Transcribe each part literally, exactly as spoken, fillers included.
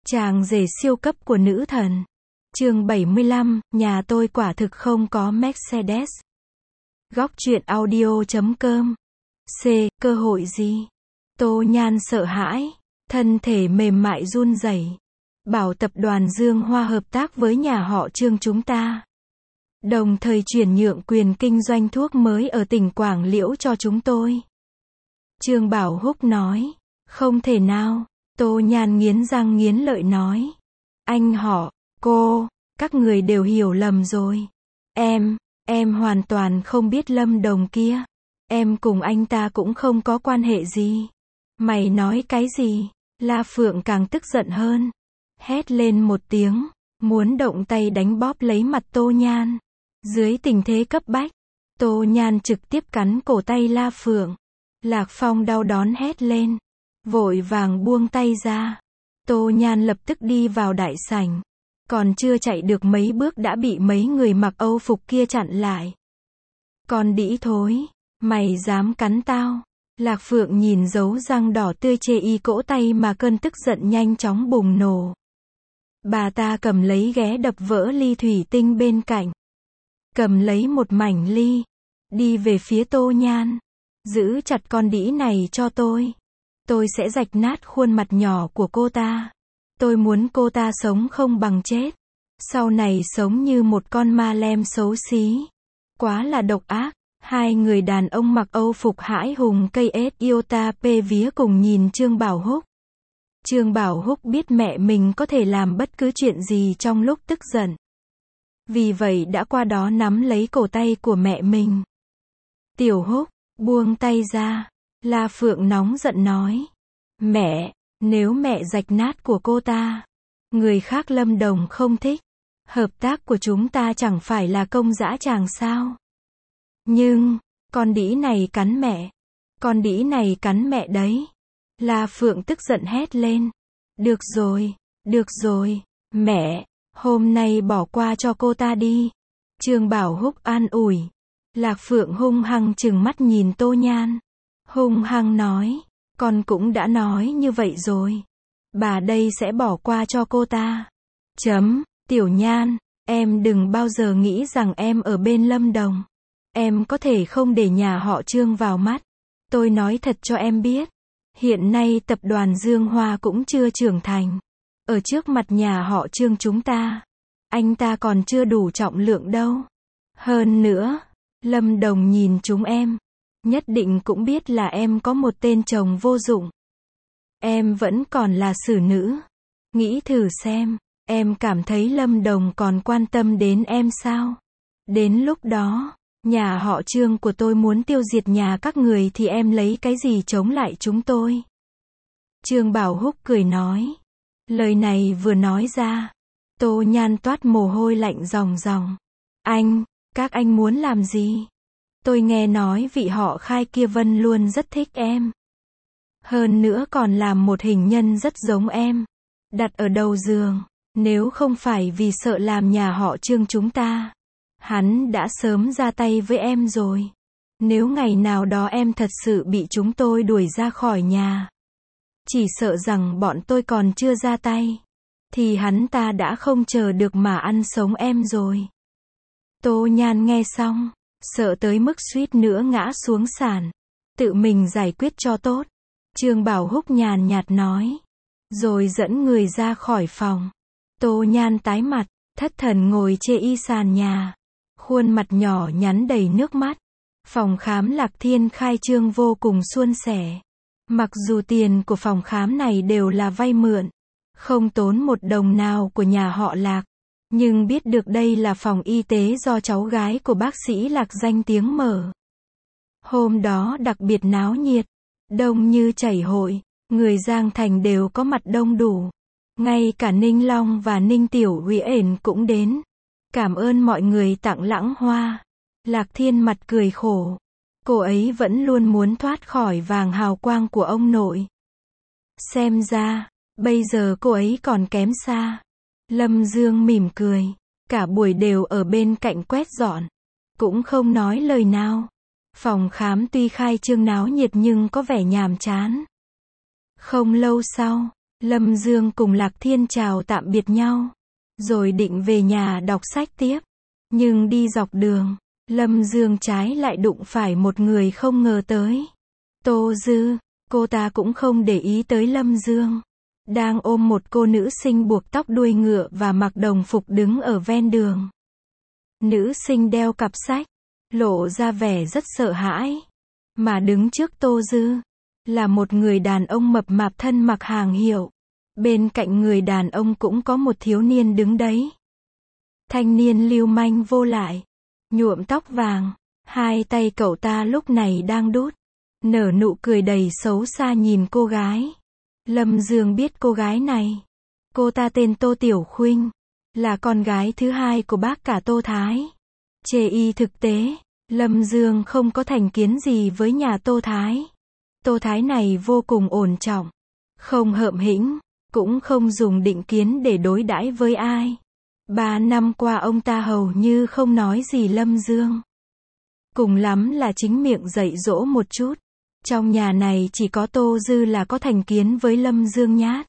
Chàng rể siêu cấp của nữ thần. Chương bảy mươi lăm, nhà tôi quả thực không có Mercedes. Góc truyện audio chấm com. C. Cơ hội gì? Tô Nhan sợ hãi, thân thể mềm mại run rẩy. Bảo tập đoàn Dương Hoa hợp tác với nhà họ Trương chúng ta, đồng thời chuyển nhượng quyền kinh doanh thuốc mới ở tỉnh Quảng Liễu cho chúng tôi. Trương Bảo Húc nói. Không thể nào. Tô Nhan nghiến răng nghiến lợi nói. Anh họ, cô, các người đều hiểu lầm rồi. Em, em hoàn toàn không biết Lâm Đồng kia. Em cùng anh ta cũng không có quan hệ gì. Mày nói cái gì? La Phượng càng tức giận hơn. Hét lên một tiếng, muốn động tay đánh bóp lấy mặt Tô Nhan. Dưới tình thế cấp bách, Tô Nhan trực tiếp cắn cổ tay La Phượng. Lạc Phong đau đớn hét lên, vội vàng buông tay ra. Tô Nhan lập tức đi vào đại sảnh, còn chưa chạy được mấy bước đã bị mấy người mặc Âu phục kia chặn lại. Con đĩ thối, mày dám cắn tao? Lạc Phượng nhìn dấu răng đỏ tươi chê y cỗ tay mà cơn tức giận nhanh chóng bùng nổ. Bà ta cầm lấy ghé đập vỡ ly thủy tinh bên cạnh, cầm lấy một mảnh ly, đi về phía Tô Nhan. Giữ chặt con đĩ này cho tôi. Tôi sẽ rạch nát khuôn mặt nhỏ của cô ta. Tôi muốn cô ta sống không bằng chết. Sau này sống như một con ma lem xấu xí. Quá là độc ác. Hai người đàn ông mặc Âu phục hãi hùng cây ét Iota P vía cùng nhìn Trương Bảo Húc. Trương Bảo Húc biết mẹ mình có thể làm bất cứ chuyện gì trong lúc tức giận. Vì vậy đã qua đó nắm lấy cổ tay của mẹ mình. Tiểu Húc, buông tay ra. La Phượng nóng giận nói. Mẹ, nếu mẹ rạch nát của cô ta, người khác Lâm Đồng không thích. Hợp tác của chúng ta chẳng phải là công dã tràng sao? Nhưng, con đĩ này cắn mẹ. Con đĩ này cắn mẹ đấy. La Phượng tức giận hét lên. Được rồi, được rồi, mẹ, hôm nay bỏ qua cho cô ta đi. Trương Bảo Húc an ủi. Lạc Phượng hung hăng trừng mắt nhìn Tô Nhan. Hung hăng nói. Con cũng đã nói như vậy rồi. Bà đây sẽ bỏ qua cho cô ta. Chấm, Tiểu Nhan, em đừng bao giờ nghĩ rằng em ở bên Lâm Đồng. Em có thể không để nhà họ Trương vào mắt. Tôi nói thật cho em biết. Hiện nay tập đoàn Dương Hoa cũng chưa trưởng thành. Ở trước mặt nhà họ Trương chúng ta, anh ta còn chưa đủ trọng lượng đâu. Hơn nữa, Lâm Đồng nhìn chúng em, nhất định cũng biết là em có một tên chồng vô dụng. Em vẫn còn là xử nữ. Nghĩ thử xem, em cảm thấy Lâm Đồng còn quan tâm đến em sao? Đến lúc đó, nhà họ Trương của tôi muốn tiêu diệt nhà các người thì em lấy cái gì chống lại chúng tôi? Trương Bảo Húc cười nói. Lời này vừa nói ra, Tô Nhan toát mồ hôi lạnh ròng ròng. Anh, các anh muốn làm gì? Tôi nghe nói vị họ Khai kia Vân luôn rất thích em. Hơn nữa còn làm một hình nhân rất giống em, đặt ở đầu giường. Nếu không phải vì sợ làm nhà họ Trương chúng ta, hắn đã sớm ra tay với em rồi. Nếu ngày nào đó em thật sự bị chúng tôi đuổi ra khỏi nhà, chỉ sợ rằng bọn tôi còn chưa ra tay, thì hắn ta đã không chờ được mà ăn sống em rồi. Tô Nhan nghe xong, sợ tới mức suýt nữa ngã xuống sàn. Tự mình giải quyết cho tốt. Trương Bảo Húc nhàn nhạt nói. Rồi dẫn người ra khỏi phòng. Tô Nhan tái mặt, thất thần ngồi chê y sàn nhà. Khuôn mặt nhỏ nhắn đầy nước mắt. Phòng khám Lạc Thiên khai trương vô cùng suôn sẻ. Mặc dù tiền của phòng khám này đều là vay mượn, không tốn một đồng nào của nhà họ Lạc, nhưng biết được đây là phòng y tế do cháu gái của bác sĩ Lạc danh tiếng mở. Hôm đó đặc biệt náo nhiệt, đông như chảy hội, người Giang Thành đều có mặt đông đủ. Ngay cả Ninh Long và Ninh Tiểu Uyển cũng đến. Cảm ơn mọi người tặng lãng hoa. Lạc Thiên mặt cười khổ. Cô ấy vẫn luôn muốn thoát khỏi vàng hào quang của ông nội. Xem ra, bây giờ cô ấy còn kém xa. Lâm Dương mỉm cười. Cả buổi đều ở bên cạnh quét dọn. Cũng không nói lời nào. Phòng khám tuy khai trương náo nhiệt nhưng có vẻ nhàm chán. Không lâu sau, Lâm Dương cùng Lạc Thiên chào tạm biệt nhau, rồi định về nhà đọc sách tiếp. Nhưng đi dọc đường, Lâm Dương trái lại đụng phải một người không ngờ tới. Tô Dư, cô ta cũng không để ý tới Lâm Dương. Đang ôm một cô nữ sinh buộc tóc đuôi ngựa và mặc đồng phục đứng ở ven đường. Nữ sinh đeo cặp sách, lộ ra vẻ rất sợ hãi. Mà đứng trước Tô Dư, là một người đàn ông mập mạp thân mặc hàng hiệu. Bên cạnh người đàn ông cũng có một thiếu niên đứng đấy. Thanh niên lưu manh vô lại, nhuộm tóc vàng, hai tay cậu ta lúc này đang đút, nở nụ cười đầy xấu xa nhìn cô gái. Lâm Dương biết cô gái này. Cô ta tên Tô Tiểu Khuynh, là con gái thứ hai của bác cả Tô Thái. Chê y thực tế, Lâm Dương không có thành kiến gì với nhà Tô Thái. Tô Thái này vô cùng ổn trọng, không hợm hĩnh, cũng không dùng định kiến để đối đãi với ai. Ba năm qua ông ta hầu như không nói gì Lâm Dương. Cùng lắm là chính miệng dạy dỗ một chút. Trong nhà này chỉ có Tô Dư là có thành kiến với Lâm Dương nhát.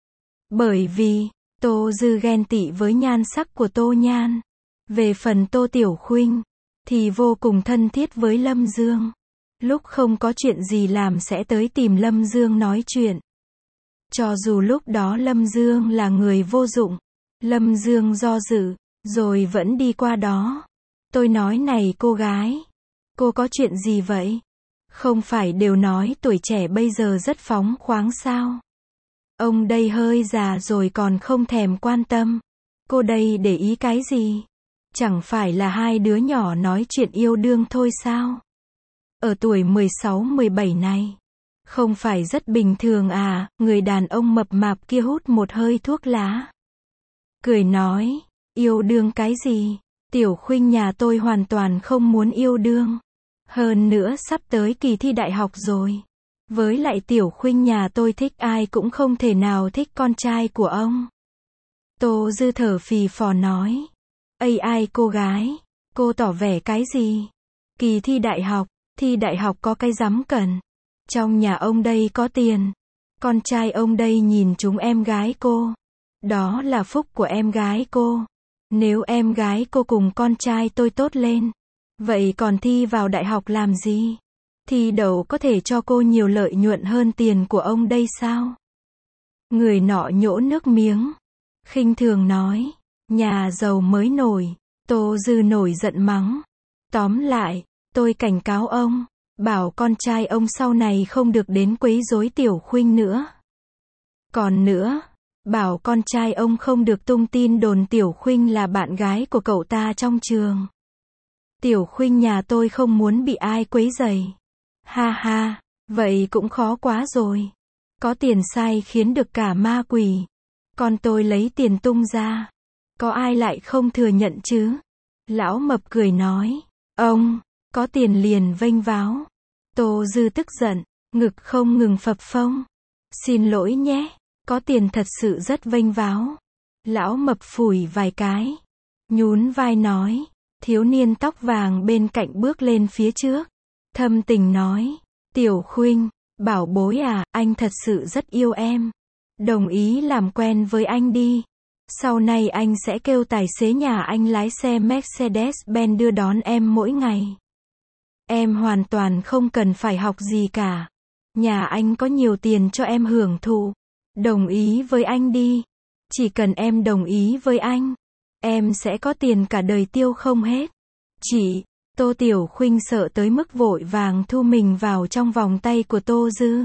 Bởi vì, Tô Dư ghen tị với nhan sắc của Tô Nhan. Về phần Tô Tiểu Khuynh, thì vô cùng thân thiết với Lâm Dương. Lúc không có chuyện gì làm sẽ tới tìm Lâm Dương nói chuyện. Cho dù lúc đó Lâm Dương là người vô dụng, Lâm Dương do dự, rồi vẫn đi qua đó. Tôi nói này cô gái, cô có chuyện gì vậy? Không phải đều nói tuổi trẻ bây giờ rất phóng khoáng sao? Ông đây hơi già rồi còn không thèm quan tâm. Cô đây để ý cái gì? Chẳng phải là hai đứa nhỏ nói chuyện yêu đương thôi sao? Ở tuổi mười sáu mười bảy này, không phải rất bình thường à? Người đàn ông mập mạp kia hút một hơi thuốc lá, cười nói, yêu đương cái gì? Tiểu Khuynh nhà tôi hoàn toàn không muốn yêu đương. Hơn nữa sắp tới kỳ thi đại học rồi. Với lại Tiểu Khuynh nhà tôi thích ai cũng không thể nào thích con trai của ông. Tô Dư thở phì phò nói. Ây ai cô gái, cô tỏ vẻ cái gì? Kỳ thi đại học, thi đại học có cái dám cần. Trong nhà ông đây có tiền. Con trai ông đây nhìn chúng em gái cô. Đó là phúc của em gái cô. Nếu em gái cô cùng con trai tôi tốt lên, vậy còn thi vào đại học làm gì? Thi đậu có thể cho cô nhiều lợi nhuận hơn tiền của ông đây sao? Người nọ nhổ nước miếng, khinh thường nói, nhà giàu mới nổi. Tô Dư nổi giận mắng. Tóm lại, tôi cảnh cáo ông, bảo con trai ông sau này không được đến quấy rối Tiểu Khuynh nữa. Còn nữa, bảo con trai ông không được tung tin đồn Tiểu Khuynh là bạn gái của cậu ta trong trường. Tiểu Khuynh nhà tôi không muốn bị ai quấy rầy. Ha ha, vậy cũng khó quá rồi. Có tiền sai khiến được cả ma quỷ. Con tôi lấy tiền tung ra, có ai lại không thừa nhận chứ? Lão mập cười nói, ông, có tiền liền vênh váo. Tô Dư tức giận, ngực không ngừng phập phồng. Xin lỗi nhé, có tiền thật sự rất vênh váo. Lão mập phủi vài cái, nhún vai nói, thiếu niên tóc vàng bên cạnh bước lên phía trước, thâm tình nói, Tiểu Khuynh, bảo bối à, anh thật sự rất yêu em. Đồng ý làm quen với anh đi. Sau này anh sẽ kêu tài xế nhà anh lái xe Mercedes-Benz đưa đón em mỗi ngày. Em hoàn toàn không cần phải học gì cả. Nhà anh có nhiều tiền cho em hưởng thụ. Đồng ý với anh đi. Chỉ cần em đồng ý với anh, em sẽ có tiền cả đời tiêu không hết. Chị, Tô Tiểu Khuynh sợ tới mức vội vàng thu mình vào trong vòng tay của Tô Dư.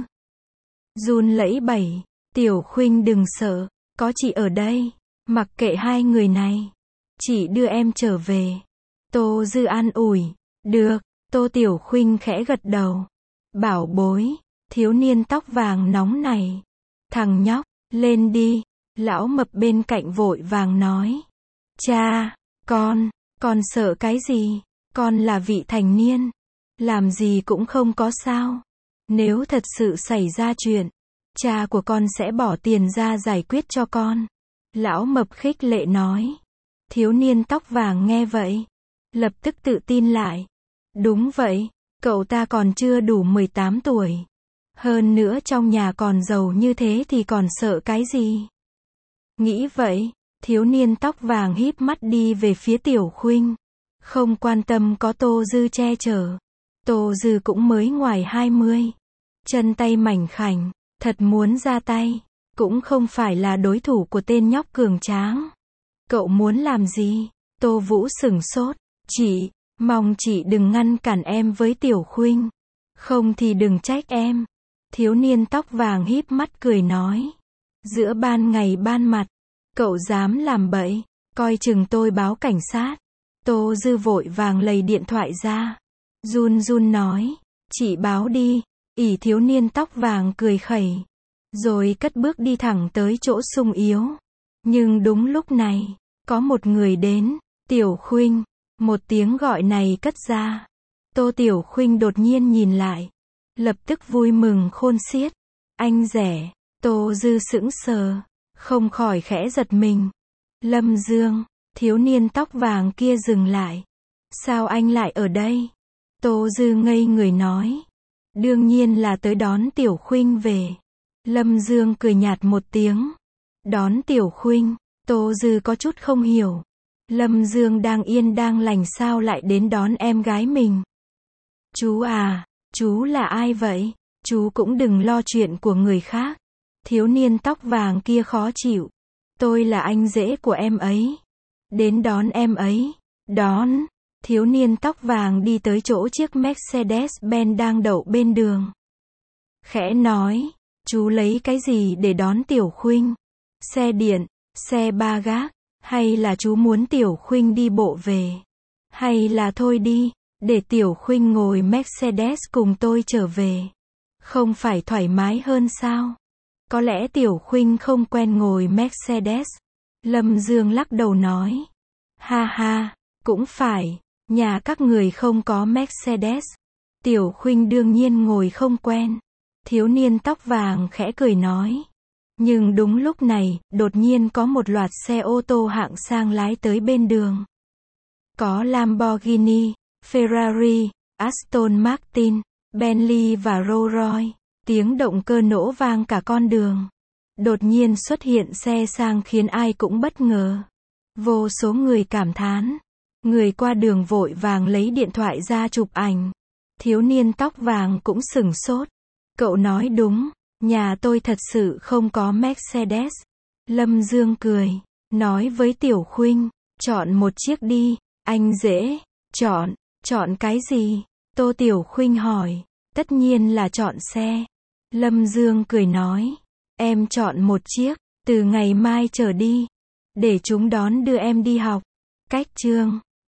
Run lẩy bẩy, Tiểu Khuynh đừng sợ, có chị ở đây, mặc kệ hai người này. Chị đưa em trở về. Tô Dư an ủi, được, Tô Tiểu Khuynh khẽ gật đầu. Bảo bối, thiếu niên tóc vàng nóng này. Thằng nhóc, lên đi. Lão mập bên cạnh vội vàng nói. Cha, con, con sợ cái gì? Con là vị thành niên. Làm gì cũng không có sao. Nếu thật sự xảy ra chuyện, cha của con sẽ bỏ tiền ra giải quyết cho con. Lão mập khích lệ nói. Thiếu niên tóc vàng nghe vậy, lập tức tự tin lại. Đúng vậy, cậu ta còn chưa đủ mười tám tuổi. Hơn nữa trong nhà còn giàu như thế thì còn sợ cái gì? Nghĩ vậy, thiếu niên tóc vàng híp mắt đi về phía Tiểu Khuynh. Không quan tâm có Tô Dư che chở. Tô Dư cũng mới ngoài hai mươi. Chân tay mảnh khảnh, thật muốn ra tay. Cũng không phải là đối thủ của tên nhóc cường tráng. Cậu muốn làm gì? Tô Vũ sửng sốt. Chị, mong chị đừng ngăn cản em với Tiểu Khuynh. Không thì đừng trách em. Thiếu niên tóc vàng híp mắt cười nói. Giữa ban ngày ban mặt, cậu dám làm bậy, coi chừng tôi báo cảnh sát. Tô Dư vội vàng lấy điện thoại ra. Run run nói. Chị báo đi. Ỷ thiếu niên tóc vàng cười khẩy. Rồi cất bước đi thẳng tới chỗ sung yếu. Nhưng đúng lúc này, có một người đến. Tiểu Khuynh. Một tiếng gọi này cất ra. Tô Tiểu Khuynh đột nhiên nhìn lại. Lập tức vui mừng khôn xiết. Anh rẻ. Tô Dư sững sờ. Không khỏi khẽ giật mình. Lâm Dương. Thiếu niên tóc vàng kia dừng lại. Sao anh lại ở đây? Tô Dư ngây người nói. Đương nhiên là tới đón Tiểu Khuynh về. Lâm Dương cười nhạt một tiếng. Đón Tiểu Khuynh. Tô Dư có chút không hiểu. Lâm Dương đang yên đang lành sao lại đến đón em gái mình? Chú à, chú là ai vậy? Chú cũng đừng lo chuyện của người khác. Thiếu niên tóc vàng kia khó chịu. Tôi là anh rể của em ấy. Đến đón em ấy. Đón. Thiếu niên tóc vàng đi tới chỗ chiếc Mercedes-Benz đang đậu bên đường. Khẽ nói. Chú lấy cái gì để đón Tiểu Khuynh? Xe điện, xe ba gác, hay là chú muốn Tiểu Khuynh đi bộ về? Hay là thôi đi, để Tiểu Khuynh ngồi Mercedes cùng tôi trở về. Không phải thoải mái hơn sao? Có lẽ Tiểu Khuynh không quen ngồi Mercedes. Lâm Dương lắc đầu nói. Ha ha, cũng phải, nhà các người không có Mercedes. Tiểu Khuynh đương nhiên ngồi không quen. Thiếu niên tóc vàng khẽ cười nói. Nhưng đúng lúc này, đột nhiên có một loạt xe ô tô hạng sang lái tới bên đường. Có Lamborghini, Ferrari, Aston Martin, Bentley và Rolls Royce. Tiếng động cơ nổ vang cả con đường. Đột nhiên xuất hiện xe sang khiến ai cũng bất ngờ. Vô số người cảm thán. Người qua đường vội vàng lấy điện thoại ra chụp ảnh. Thiếu niên tóc vàng cũng sửng sốt. Cậu nói đúng, nhà tôi thật sự không có Mercedes. Lâm Dương cười, nói với Tiểu Khuynh, chọn một chiếc đi, anh dễ. Chọn, chọn cái gì? Tô Tiểu Khuynh hỏi. Tất nhiên là chọn xe. Lâm Dương cười nói, em chọn một chiếc, từ ngày mai trở đi, để chúng đón đưa em đi học. Cách chương